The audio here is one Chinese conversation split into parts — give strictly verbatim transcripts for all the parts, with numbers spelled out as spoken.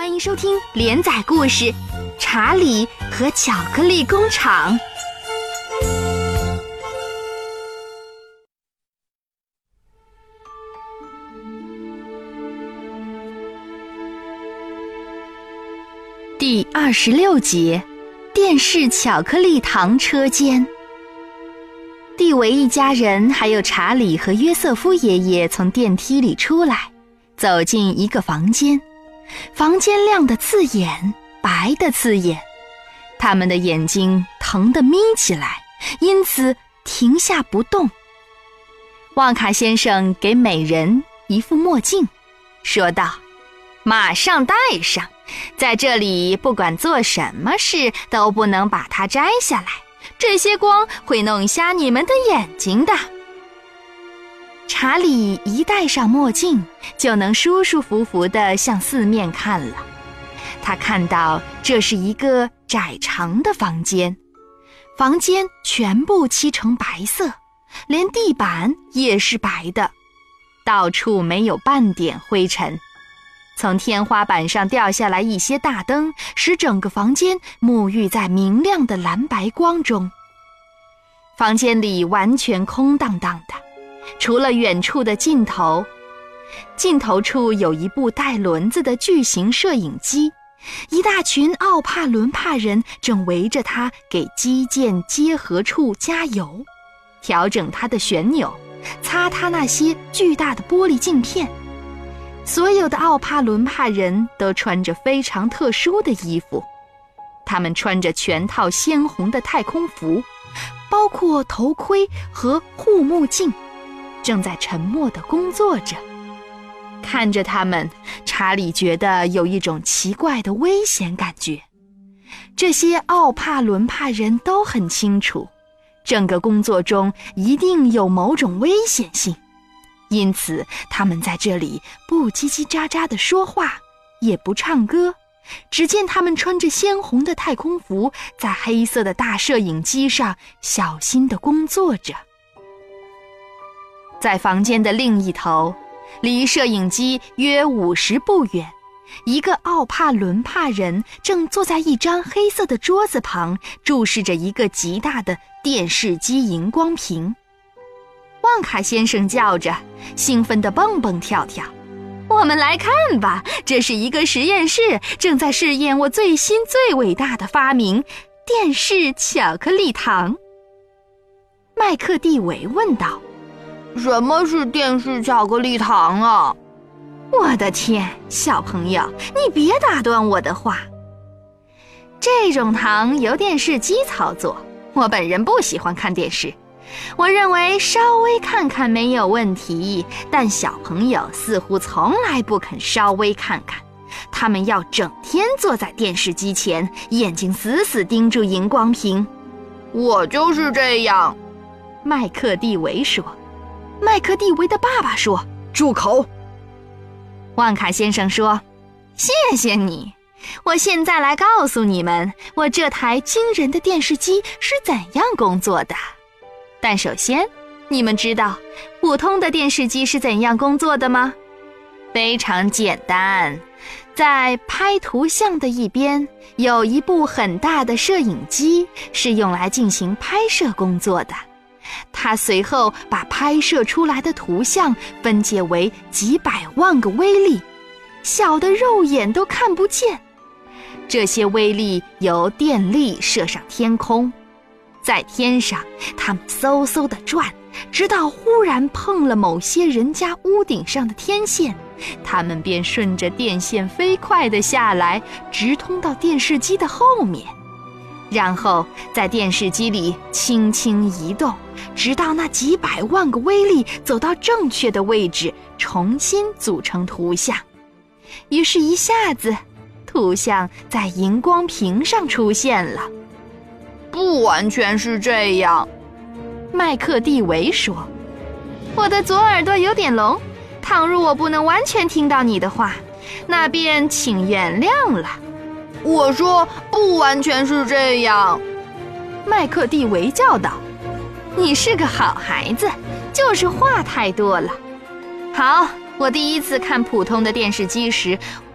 欢迎收听连载故事《查理和巧克力工厂》。第二十六节，电视巧克力糖车间。蒂维一家人还有查理和约瑟夫爷爷从电梯里出来，走进一个房间。房间亮得刺眼，白得刺眼，他们的眼睛疼得眯起来，因此停下不动。旺卡先生给每人一副墨镜，说道：马上戴上，在这里不管做什么事都不能把它摘下来，这些光会弄瞎你们的眼睛的。查理一戴上墨镜，就能舒舒服服地向四面看了。他看到这是一个窄长的房间，房间全部漆成白色，连地板也是白的，到处没有半点灰尘。从天花板上掉下来一些大灯，使整个房间沐浴在明亮的蓝白光中。房间里完全空荡荡的，除了远处的尽头，尽头处有一部带轮子的巨型摄影机，一大群奥帕伦帕人正围着它给机件结合处加油，调整它的旋钮，擦它那些巨大的玻璃镜片。所有的奥帕伦帕人都穿着非常特殊的衣服，他们穿着全套鲜红的太空服，包括头盔和护目镜，正在沉默地工作着。看着他们，查理觉得有一种奇怪的危险感觉。这些奥帕伦帕人都很清楚，整个工作中一定有某种危险性，因此他们在这里不叽叽喳喳地说话，也不唱歌。只见他们穿着鲜红的太空服，在黑色的大摄影机上小心地工作着。在房间的另一头，离摄影机约五十步远，一个奥帕伦帕人正坐在一张黑色的桌子旁，注视着一个极大的电视机荧光屏。旺卡先生叫着，兴奋地蹦蹦跳跳。我们来看吧，这是一个实验室，正在试验我最新最伟大的发明——电视巧克力糖。麦克蒂维问道： 什么是电视巧克力糖啊？ 我的天，小朋友，你别打断我的话。这种糖由电视机操作，我本人不喜欢看电视，我认为稍微看看没有问题，但小朋友似乎从来不肯稍微看看，他们要整天坐在电视机前，眼睛死死盯住荧光屏。 我就是这样， 麦克蒂维说。麦克蒂维的爸爸说： 住口！ 旺卡先生说：谢谢你，我现在来告诉你们，我这台惊人的电视机是怎样工作的。但首先，你们知道普通的电视机是怎样工作的吗？非常简单，在拍图像的一边有一部很大的摄影机，是用来进行拍摄工作的。它随后把拍摄出来的图像分解为几百万个微粒，小的肉眼都看不见。这些微粒由电力射上天空，在天上它们嗖嗖地转，直到忽然碰了某些人家屋顶上的天线，它们便顺着电线飞快地下来，直通到电视机的后面，然后在电视机里轻轻移动，直到那几百万个微粒走到正确的位置，重新组成图像。于是一下子，图像在荧光屏上出现了。 不完全是这样， 麦克蒂维说。我的左耳朵有点聋，倘若我不能完全听到你的话，那便请原谅了。 我说不完全是这样， 麦克蒂维叫道。你是个好孩子，就是话太多了。好，我第一次看普通的电视机时，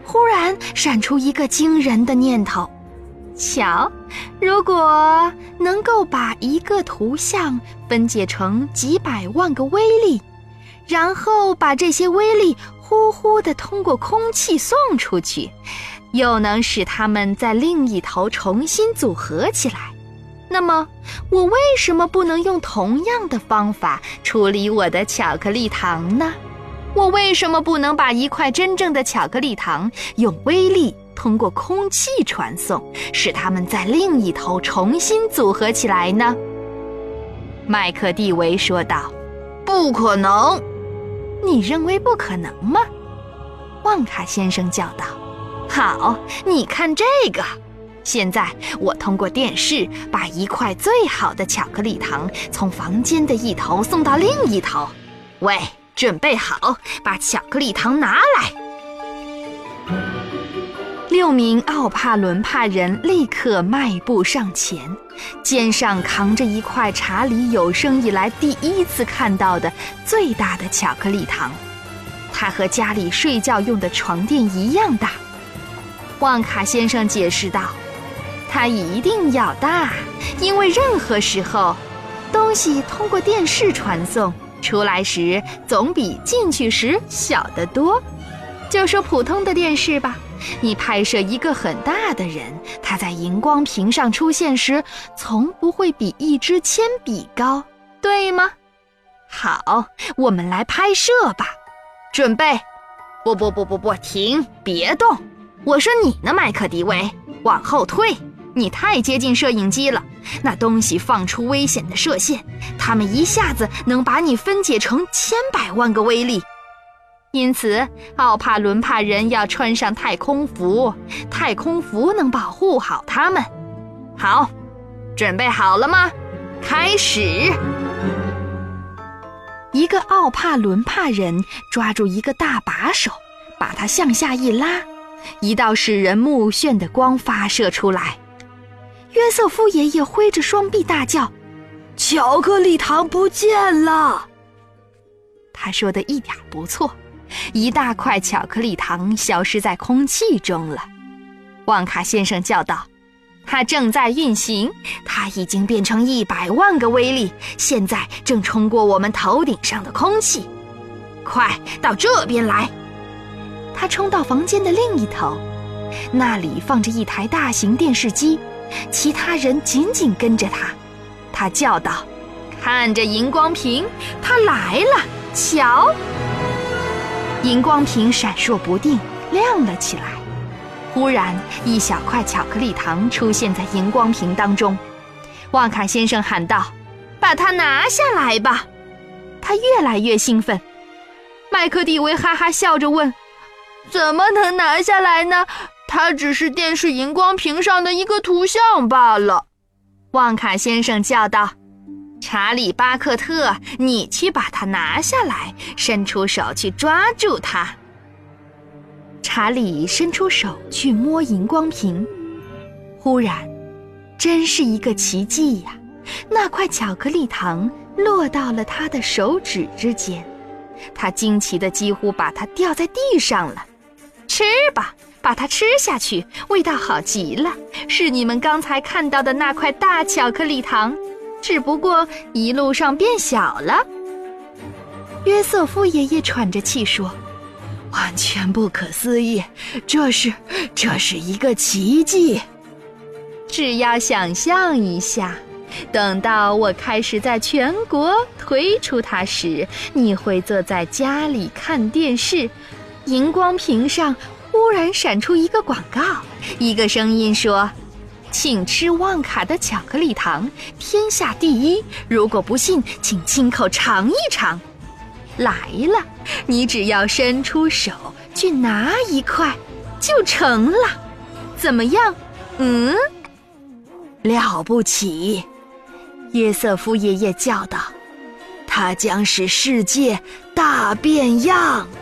忽然闪出一个惊人的念头：瞧，如果能够把一个图像分解成几百万个微粒，然后把这些微粒呼呼地通过空气送出去，又能使它们在另一头重新组合起来，那么我为什么不能用同样的方法处理我的巧克力糖呢？我为什么不能把一块真正的巧克力糖用微粒通过空气传送，使它们在另一头重新组合起来呢？麦克蒂维说道： 不可能。 你认为不可能吗？旺卡先生叫道。好，你看这个。现在我通过电视把一块最好的巧克力糖从房间的一头送到另一头。喂，准备好，把巧克力糖拿来。六名奥帕伦帕人立刻迈步上前，肩上扛着一块查理有生以来第一次看到的最大的巧克力糖，它和家里睡觉用的床垫一样大。旺卡先生解释道：它一定要大，因为任何时候东西通过电视传送出来时总比进去时小得多。就说普通的电视吧，你拍摄一个很大的人，他在荧光屏上出现时从不会比一支铅笔高，对吗？好，我们来拍摄吧。准备。不不不不不，停，别动。我说你呢，麦克迪维，往后退，你太接近摄影机了，那东西放出危险的射线，它们一下子能把你分解成千百万个微粒。因此奥帕伦帕人要穿上太空服，太空服能保护好他们。好，准备好了吗？开始。一个奥帕伦帕人抓住一个大把手，把它向下一拉，一道使人目眩的光发射出来。约瑟夫爷爷挥着双臂大叫：巧克力糖不见了！他说的一点不错，一大块巧克力糖消失在空气中了。旺卡先生叫道：它正在运行，它已经变成一百万个微粒，现在正冲过我们头顶上的空气。快到这边来！他冲到房间的另一头，那里放着一台大型电视机，其他人紧紧跟着他。他叫道：看着荧光屏，它来了，瞧！荧光屏闪烁不定，亮了起来。忽然，一小块巧克力糖出现在荧光屏当中。旺卡先生喊道：把它拿下来吧！他越来越兴奋。麦克蒂维哈哈笑着问：怎么能拿下来呢？它只是电视荧光屏上的一个图像罢了。旺卡先生叫道：查理巴克特，你去把它拿下来，伸出手去抓住它。查理伸出手去摸荧光屏，忽然，真是一个奇迹呀！那块巧克力糖落到了他的手指之间，他惊奇的几乎把它掉在地上了。吃吧，把它吃下去，味道好极了，是你们刚才看到的那块大巧克力糖，只不过一路上变小了。约瑟夫爷爷喘着气说：完全不可思议，这是这是一个奇迹。只要想象一下，等到我开始在全国推出它时，你会坐在家里看电视，荧光屏上忽然闪出一个广告，一个声音说：请吃旺卡的巧克力糖，天下第一，如果不信请亲口尝一尝。来了，你只要伸出手去拿一块就成了，怎么样？嗯，了不起！约瑟夫爷爷叫道：它将使世界大变样。